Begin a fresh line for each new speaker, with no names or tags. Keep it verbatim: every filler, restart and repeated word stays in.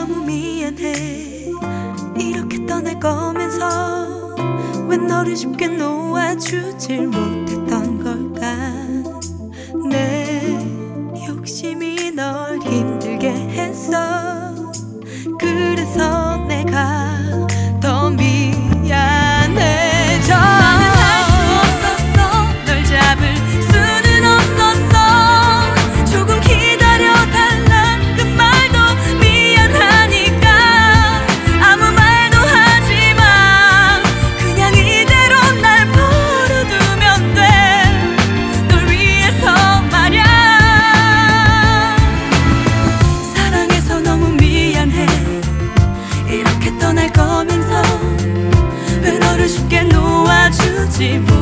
너무 미안해. 이렇게 떠날 거면서 왜 너를 쉽게 놓아주질 못했던 걸까. 내 욕심이 널 힘들게 했어. 그래서 내가 더 미안해져. 나는 할 수 없었어. 널 잡을 수는 없었어. 조금 기다려달란 그 말도 미안하니까 아무 말도 하지마. 그냥 이대로 날 버려두면 돼. 널 위해서 말야. 사랑해서 너무 미안해. 이렇게 떠날 거면서 왜 너를 쉽게 놓아주지